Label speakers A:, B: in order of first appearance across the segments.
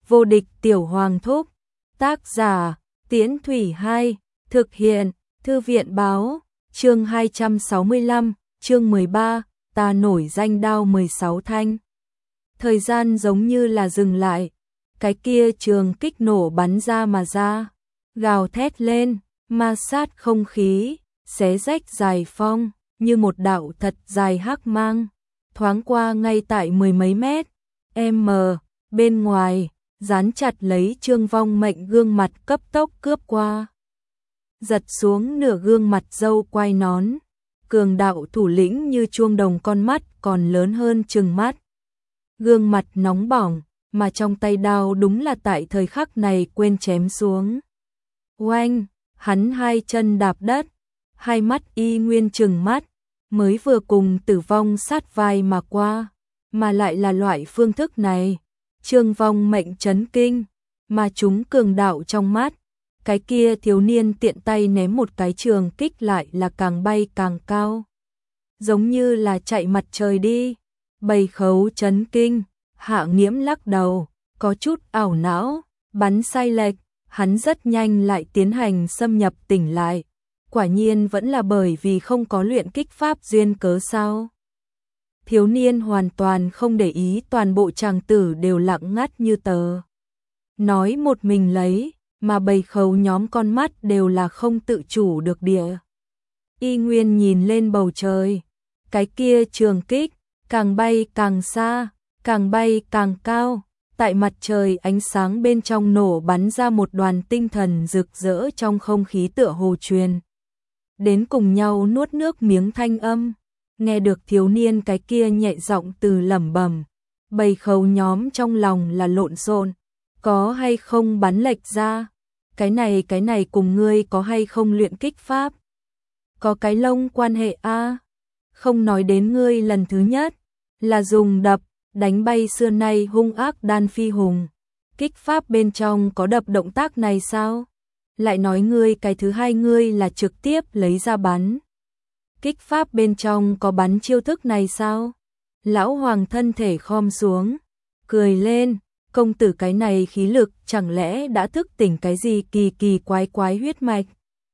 A: Vô địch tiểu hoàng thúc. Tác giả Tiễn Thủy 2. Thực hiện Thư viện báo. Chương 265, chương 13, ta nổi danh đao 16 thanh. Thời gian giống như là dừng lại. Cái kia trường kích nổ bắn ra mà ra, gào thét lên, ma sát không khí, xé rách dài phong, như một đạo thật dài hắc mang, thoáng qua ngay tại mười mấy mét m bên ngoài, dán chặt lấy Trương Vong Mệnh gương mặt cấp tốc cướp qua. Giật xuống nửa gương mặt râu quai nón, cường đạo thủ lĩnh như chuông đồng, con mắt còn lớn hơn trừng mắt. Gương mặt nóng bỏng, mà trong tay đao đúng là tại thời khắc này quên chém xuống. Oanh, hắn hai chân đạp đất, hai mắt y nguyên trừng mắt, mới vừa cùng tử vong sát vai mà qua, mà lại là loại phương thức này. Trương Vong Mệnh chấn kinh, mà chúng cường đạo trong mắt. Cái kia thiếu niên tiện tay ném một cái trường kích lại là càng bay càng cao, giống như là chạy mặt trời đi. Bầy khấu chấn kinh, Hạ Nghiễm lắc đầu, có chút ảo não, bắn sai lệch, hắn rất nhanh lại tiến hành xâm nhập tỉnh lại. Quả nhiên vẫn là bởi vì không có luyện kích pháp duyên cớ sao. Thiếu niên hoàn toàn không để ý, toàn bộ chàng tử đều lặng ngắt như tờ. Nói một mình lấy, mà bầy khấu nhóm con mắt đều là không tự chủ được địa. Y nguyên nhìn lên bầu trời, cái kia trường kích, càng bay càng xa, càng bay càng cao, tại mặt trời ánh sáng bên trong nổ bắn ra một đoàn tinh thần rực rỡ, trong không khí tựa hồ truyền đến cùng nhau nuốt nước miếng thanh âm. Nghe được thiếu niên cái kia nhẹ giọng từ lẩm bẩm, bầy khấu nhóm trong lòng là lộn xộn, có hay không bắn lệch ra, cái này cùng ngươi có hay không luyện kích pháp, có cái lông quan hệ a. Không nói đến ngươi lần thứ nhất là dùng đập đánh bay xưa nay hung ác đan phi hùng, kích pháp bên trong có đập động tác này sao? Lại nói ngươi cái thứ hai, ngươi là trực tiếp lấy ra bắn, kích pháp bên trong có bắn chiêu thức này sao? Lão Hoàng thân thể khom xuống, cười lên, công tử cái này khí lực chẳng lẽ đã thức tỉnh cái gì kỳ kỳ quái quái huyết mạch?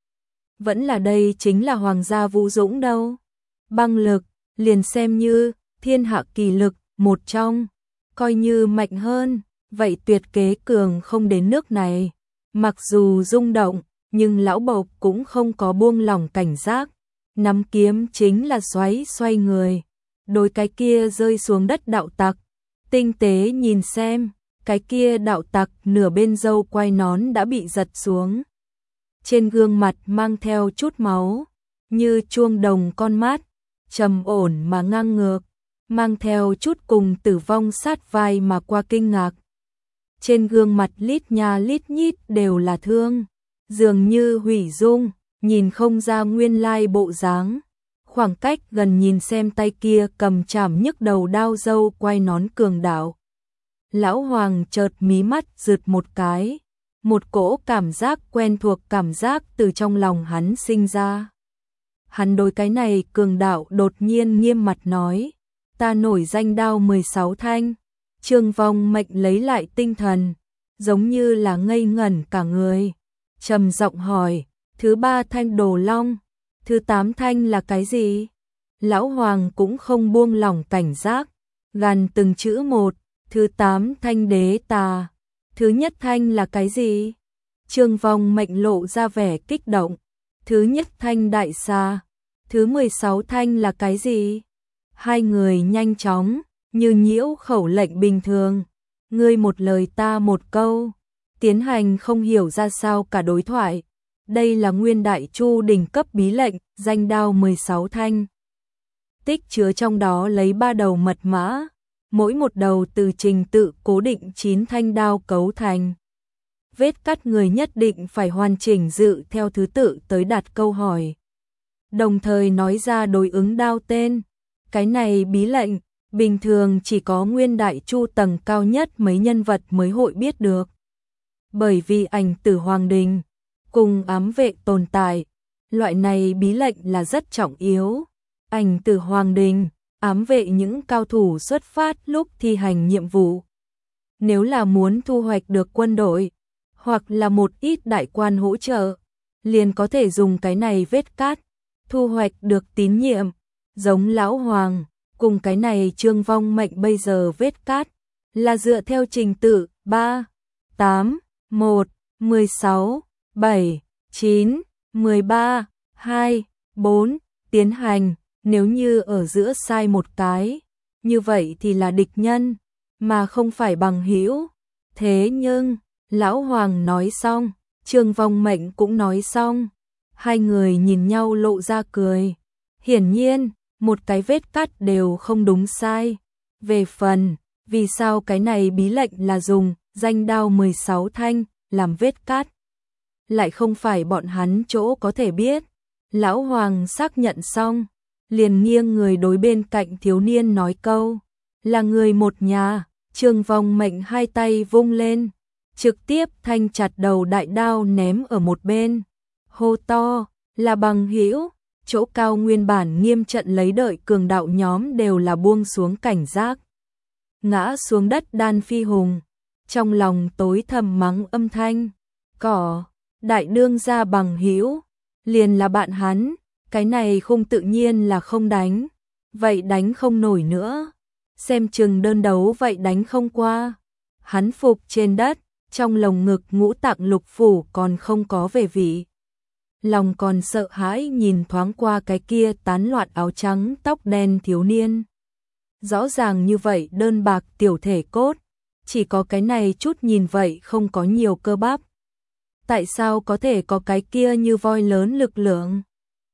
A: Vẫn là đây chính là hoàng gia vũ dũng đâu. Băng lực, liền xem như thiên hạ kỳ lực một trong, coi như mạnh hơn, vậy tuyệt kế cường không đến nước này. Mặc dù rung động, nhưng lão bộc cũng không có buông lỏng cảnh giác, nắm kiếm chính là xoay người, đối cái kia rơi xuống đất đạo tặc, tinh tế nhìn xem, cái kia đạo tặc nửa bên râu quai nón đã bị giật xuống. Trên gương mặt mang theo chút máu, như chuông đồng con mắt, trầm ổn mà ngang ngược, mang theo chút cùng tử vong sát vai mà qua kinh ngạc. Trên gương mặt lít nha lít nhít đều là thương, dường như hủy dung, nhìn không ra nguyên lai bộ dáng. Khoảng cách gần nhìn xem tay kia cầm chảm nhức đầu đao râu quai nón cường đạo. Lão Hoàng chợt mí mắt rượt một cái, một cỗ cảm giác quen thuộc cảm giác từ trong lòng hắn sinh ra. Hắn đối cái này cường đạo đột nhiên nghiêm mặt nói, ta nổi danh đao 16 thanh. Trương Vong Mệnh lấy lại tinh thần, giống như là ngây ngẩn cả người, trầm giọng hỏi, thứ 3 thanh Đồ Long, thứ 8 thanh là cái gì? Lão Hoàng cũng không buông lỏng cảnh giác, gằn từng chữ một, thứ 8 thanh Đế Tà, thứ nhất thanh là cái gì? Trương Vong Mệnh lộ ra vẻ kích động, thứ nhất thanh Đại Xà, thứ 16 thanh là cái gì? Hai người nhanh chóng, như nhiễu khẩu lệnh bình thường, ngươi một lời ta một câu, tiến hành không hiểu ra sao cả đối thoại. Đây là nguyên đại chu đỉnh cấp bí lệnh, danh đao 16 thanh. Tích chứa trong đó lấy 3 đầu mật mã, mỗi một đầu từ trình tự cố định 9 thanh đao cấu thành. Vết cắt người nhất định phải hoàn chỉnh dự theo thứ tự tới đặt câu hỏi, đồng thời nói ra đối ứng đao tên. Cái này bí lệnh, bình thường chỉ có nguyên đại chu tầng cao nhất mấy nhân vật mới hội biết được. Bởi vì ảnh tử hoàng đình cùng ám vệ tồn tại, loại này bí lệnh là rất trọng yếu. Ảnh tử hoàng đình, ám vệ những cao thủ xuất phát lúc thi hành nhiệm vụ. nếu là muốn thu hoạch được quân đội, hoặc là một ít đại quan hỗ trợ, liền có thể dùng cái này vết cát, thu hoạch được tín nhiệm, giống lão hoàng, cùng cái này Trương Vong Mệnh bây giờ vết cát, là dựa theo trình tự 3, 8, 1, 16, 7, 9, 13, 2, 4 tiến hành, nếu như ở giữa sai một cái, như vậy thì là địch nhân, mà không phải bằng hữu. Thế nhưng, lão hoàng nói xong, Trương Vong Mệnh cũng nói xong, hai người nhìn nhau lộ ra cười. Hiển nhiên, một cái vết cắt đều không đúng sai. Về phần, vì sao cái này bí lệnh là dùng danh đao 16 thanh làm vết cắt, lại không phải bọn hắn chỗ có thể biết. Lão hoàng xác nhận xong, liền nghiêng người đối bên cạnh thiếu niên nói câu, là người một nhà. Trương Vong Mệnh hai tay vung lên, trực tiếp thanh chặt đầu đại đao ném ở một bên, hô to, là bằng hữu. Chỗ cao nguyên bản nghiêm trận lấy đợi cường đạo nhóm đều là buông xuống cảnh giác, ngã xuống đất. Đan Phi Hùng trong lòng tối thầm mắng âm thanh, cỏ, đại đương gia bằng hữu, liền là bạn hắn, cái này không tự nhiên là không đánh, vậy đánh không nổi nữa, xem chừng đơn đấu vậy đánh không qua. Hắn phục trên đất, trong lồng ngực ngũ tạng lục phủ còn không có về vị. Lòng còn sợ hãi nhìn thoáng qua cái kia tán loạn áo trắng tóc đen thiếu niên. Rõ ràng như vậy đơn bạc tiểu thể cốt, chỉ có cái này chút nhìn vậy không có nhiều cơ bắp. Tại sao có thể có cái kia như voi lớn lực lượng?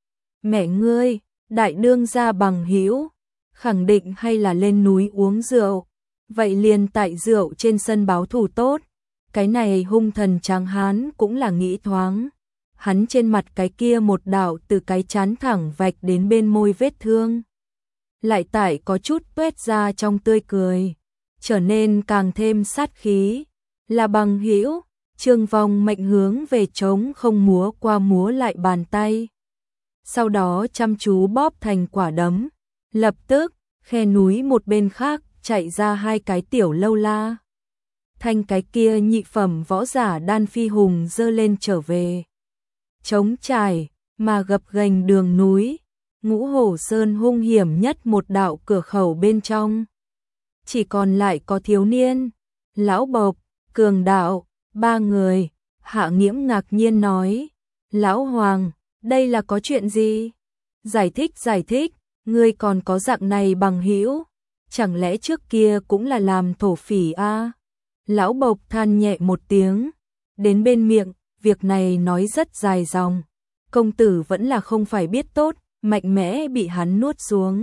A: Mẹ ngươi, đại đương gia bằng hữu, khẳng định hay là lên núi uống rượu, vậy liền tại rượu trên sân báo thù tốt. Cái này hung thần tráng hán cũng là nghĩ thoáng. Hắn trên mặt cái kia một đạo từ cái chán thẳng vạch đến bên môi vết thương, lại tại có chút tuét ra trong tươi cười, trở nên càng thêm sát khí. Là bằng hữu. Trương Vong Mệnh hướng về trống không múa qua múa lại bàn tay, sau đó chăm chú bóp thành quả đấm. Lập tức, khe núi một bên khác chạy ra hai cái tiểu lâu la. Thanh cái kia nhị phẩm võ giả Đan Phi Hùng giơ lên trở về. Trống trải, mà gập ghềnh đường núi, Ngũ Hổ Sơn hung hiểm nhất một đạo cửa khẩu bên trong. Chỉ còn lại có thiếu niên, lão bộc, cường đạo, ba người. Hạ Nghiễm ngạc nhiên nói, lão hoàng, đây là có chuyện gì? Giải thích, ngươi còn có dạng này bằng hữu, chẳng lẽ trước kia cũng là làm thổ phỉ a? Lão bộc than nhẹ một tiếng, đến bên miệng, việc này nói rất dài dòng, công tử vẫn là không phải biết tốt, mạnh mẽ bị hắn nuốt xuống.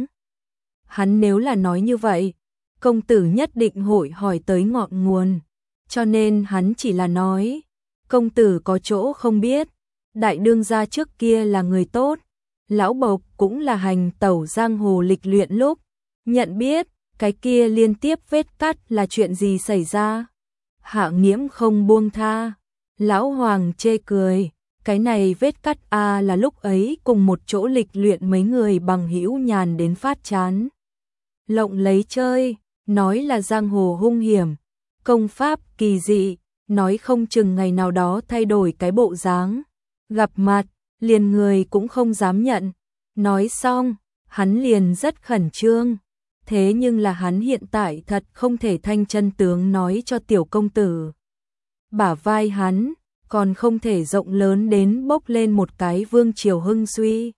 A: Hắn nếu là nói như vậy, công tử nhất định hội hỏi tới ngọn nguồn, cho nên hắn chỉ là nói, công tử có chỗ không biết, đại đương gia trước kia là người tốt. Lão bộc cũng là hành tẩu giang hồ lịch luyện lúc, nhận biết, cái kia liên tiếp vết cắt là chuyện gì xảy ra. Hạ Nghiễm không buông tha, lão hoàng chê cười, cái này vết cắt a là lúc ấy cùng một chỗ lịch luyện mấy người bằng hữu nhàn đến phát chán. Lộng lấy chơi, nói là giang hồ hung hiểm, công pháp kỳ dị, nói không chừng ngày nào đó thay đổi cái bộ dáng, gặp mặt, liền người cũng không dám nhận. Nói xong, hắn liền rất khẩn trương, thế nhưng là hắn hiện tại thật không thể thanh chân tướng nói cho tiểu công tử. Bả vai hắn, còn không thể rộng lớn đến bốc lên một cái vương triều hưng suy.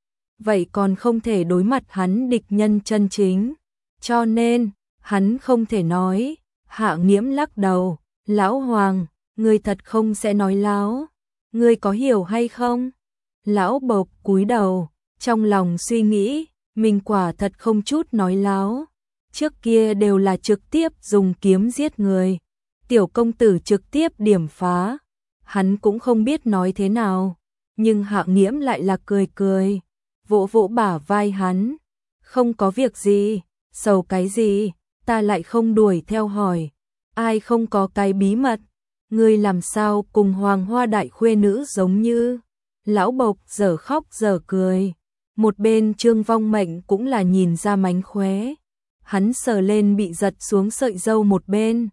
A: Vậy còn không thể đối mặt hắn địch nhân chân chính, cho nên, hắn không thể nói. Hạ Nghiễm lắc đầu, lão hoàng, ngươi thật không sẽ nói láo, ngươi có hiểu hay không? Lão bộc cúi đầu, trong lòng suy nghĩ, mình quả thật không chút nói láo, trước kia đều là trực tiếp dùng kiếm giết người, tiểu công tử trực tiếp điểm phá, hắn cũng không biết nói thế nào, nhưng Hạ Nghiễm lại là cười cười, vỗ vỗ bả vai hắn, không có việc gì, sầu cái gì, ta lại không đuổi theo hỏi, ai không có cái bí mật, ngươi làm sao cùng Hoàng Hoa đại khuê nữ giống như. Lão bộc giờ khóc giờ cười, một bên Trương Vong Mệnh cũng là nhìn ra mánh khóe, hắn sờ lên bị giật xuống sợi râu một bên,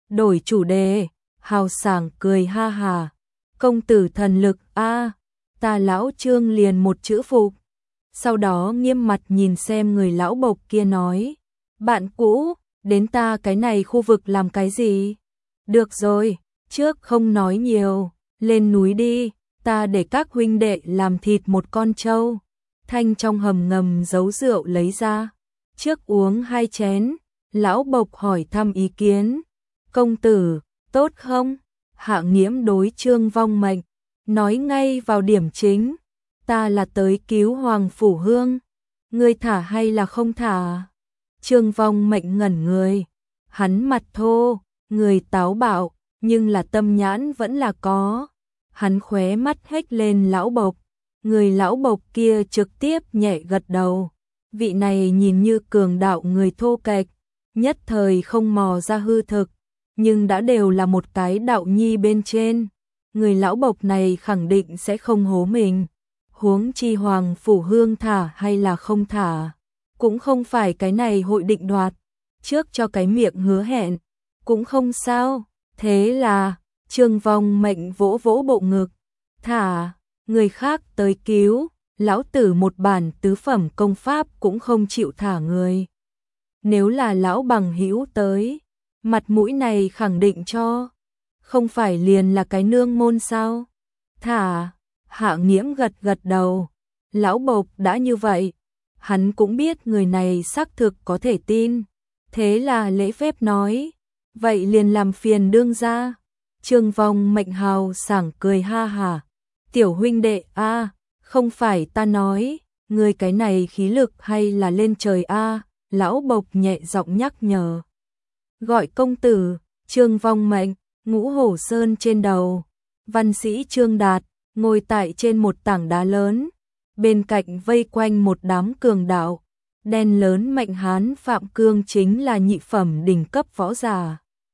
A: đổi chủ đề, hào sảng cười ha hà. Công tử thần lực a, ta lão Trương liền một chữ phục. Sau đó nghiêm mặt nhìn xem người lão bộc kia nói, bạn cũ, đến ta cái này khu vực làm cái gì? Được rồi, trước không nói nhiều, lên núi đi, ta để các huynh đệ làm thịt một con trâu. Thanh trong hầm ngầm giấu rượu lấy ra, trước uống 2 chén, lão bộc hỏi thăm ý kiến. Công tử, tốt không? Hạ Nghiễm đối Trương Vong Mệnh, nói ngay vào điểm chính, ta là tới cứu Hoàng Phủ Hương, ngươi thả hay là không thả? Trương Vong Mệnh ngẩn người, hắn mặt thô, người táo bạo, nhưng là tâm nhãn vẫn là có. Hắn khóe mắt hếch lên lão bộc, người lão bộc kia trực tiếp nhẹ gật đầu. Vị này nhìn như cường đạo người thô kệch, nhất thời không mò ra hư thực, nhưng đã đều là một cái đạo nhi bên trên. Người lão bộc này khẳng định sẽ không hố mình. Huống chi Hoàng Phủ Hương thả hay là không thả, cũng không phải cái này hội định đoạt, trước cho cái miệng hứa hẹn, cũng không sao. Thế là, Trương Vong Mệnh vỗ vỗ bộ ngực, thả, người khác tới cứu, lão tử một bản tứ phẩm công pháp cũng không chịu thả người. Nếu là lão bằng hữu tới, mặt mũi này khẳng định cho, không phải liền là cái nương môn sao? Thả, Hạ Nghiễm gật gật đầu, lão bộc đã như vậy, hắn cũng biết người này xác thực có thể tin, thế là lễ phép nói, vậy liền làm phiền đương gia. Trương Vong Mệnh hào sảng cười ha hà, tiểu huynh đệ a, không phải ta nói, ngươi cái này khí lực hay là lên trời a? Lão bộc nhẹ giọng nhắc nhở. Gọi công tử, Trương Vong Mệnh, Ngũ Hổ Sơn trên đầu, văn sĩ Trương Đạt, ngồi tại trên một tảng đá lớn, bên cạnh vây quanh một đám cường đạo, đen lớn Mạnh Hán Phạm Cương chính là nhị phẩm đỉnh cấp võ giả.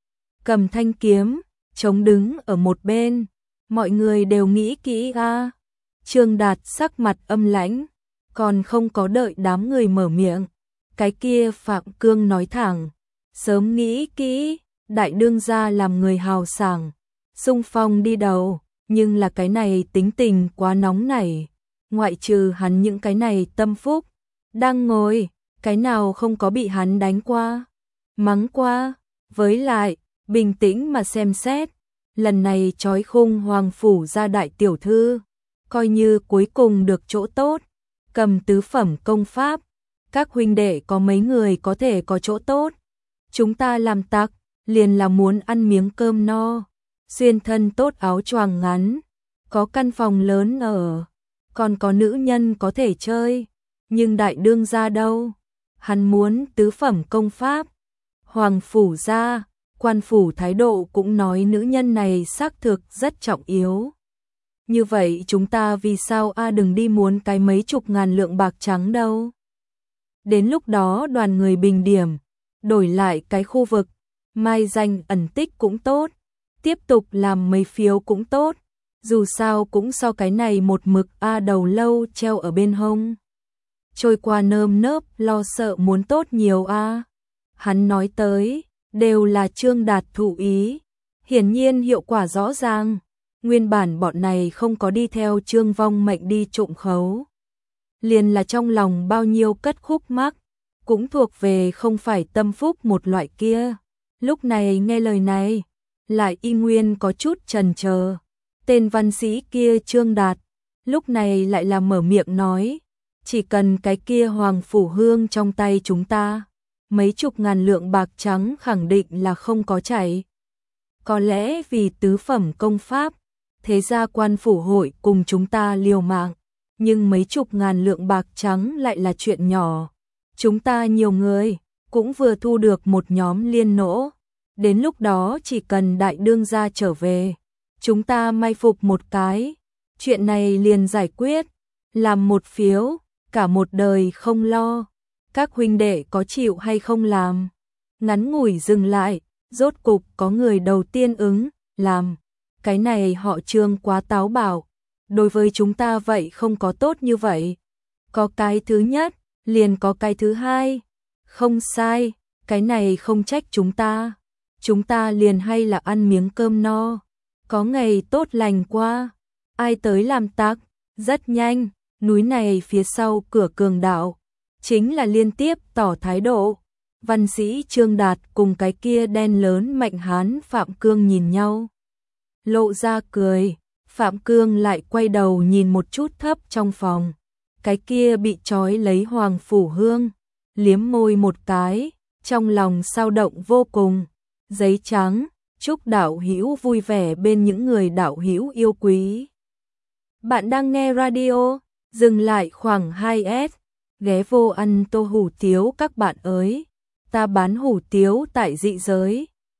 A: Cầm thanh kiếm, chống đứng ở một bên, mọi người đều nghĩ kỹ a. Trương Đạt sắc mặt âm lãnh, còn không có đợi đám người mở miệng, cái kia Phạm Cương nói thẳng, sớm nghĩ kỹ, đại đương gia làm người hào sảng, xung phong đi đầu, nhưng là cái này tính tình quá nóng nảy, ngoại trừ hắn những cái này tâm phúc, đang ngồi, cái nào không có bị hắn đánh qua, mắng qua, với lại, bình tĩnh mà xem xét, lần này trói khung Hoàng Phủ ra đại tiểu thư, coi như cuối cùng được chỗ tốt, cầm tứ phẩm công pháp, các huynh đệ có mấy người có thể có chỗ tốt, chúng ta làm tặc, liền là muốn ăn miếng cơm no, xuyên thân tốt áo choàng ngắn, có căn phòng lớn ở, còn có nữ nhân có thể chơi, nhưng đại đương gia đâu, hắn muốn tứ phẩm công pháp. Hoàng Phủ ra, quan phủ thái độ cũng nói nữ nhân này xác thực rất trọng yếu. Như vậy chúng ta vì sao đừng đi muốn cái mấy chục ngàn lượng bạc trắng đâu. Đến lúc đó đoàn người bình điểm, đổi lại cái khu vực, mai danh ẩn tích cũng tốt, tiếp tục làm mấy phiếu cũng tốt, dù sao cũng so cái này một mực đầu lâu treo ở bên hông. Trôi qua nơm nớp lo sợ muốn tốt nhiều Hắn nói tới, đều là Trương Đạt thụ ý, hiển nhiên hiệu quả rõ ràng, nguyên bản bọn này không có đi theo Trương Vong Mệnh đi trộm khấu. Liền là trong lòng bao nhiêu cất khúc mắc, cũng thuộc về không phải tâm phúc một loại kia. Lúc này nghe lời này, lại y nguyên có chút chần chờ. Tên văn sĩ kia Trương Đạt, lúc này lại là mở miệng nói, chỉ cần cái kia Hoàng Phủ Hương trong tay chúng ta, mấy chục ngàn lượng bạc trắng khẳng định là không có chảy. Có lẽ vì tứ phẩm công pháp, thế ra quan phủ hội cùng chúng ta liều mạng, nhưng mấy chục ngàn lượng bạc trắng lại là chuyện nhỏ. Chúng ta nhiều người, cũng vừa thu được một nhóm liên nỗ. Đến lúc đó chỉ cần đại đương gia trở về, chúng ta may phục một cái, chuyện này liền giải quyết, làm một phiếu, cả một đời không lo. Các huynh đệ có chịu hay không làm? Ngắn ngủi dừng lại, rốt cục có người đầu tiên ứng, làm. Cái này họ Trương quá táo bạo, đối với chúng ta vậy không có tốt như vậy. Có cái thứ nhất, liền có cái thứ hai. Không sai, cái này không trách chúng ta. chúng ta liền hay là ăn miếng cơm no, có ngày tốt lành qua, ai tới làm tặc, rất nhanh, núi này phía sau cửa Cường Đạo, chính là liên tiếp tỏ thái độ. Văn sĩ Trương Đạt cùng cái kia đen lớn Mạnh Hán Phạm Cương nhìn nhau, lộ ra cười. Phạm Cương lại quay đầu nhìn một chút thấp trong phòng, cái kia bị trói lấy Hoàng Phủ Hương, liếm môi một cái, trong lòng sao động vô cùng. Giấy trắng, chúc đạo hữu vui vẻ bên những người đạo hữu yêu quý. Bạn đang nghe radio, dừng lại khoảng 2S, ghé vô ăn tô hủ tiếu các bạn ơi. Ta bán hủ tiếu tại dị giới,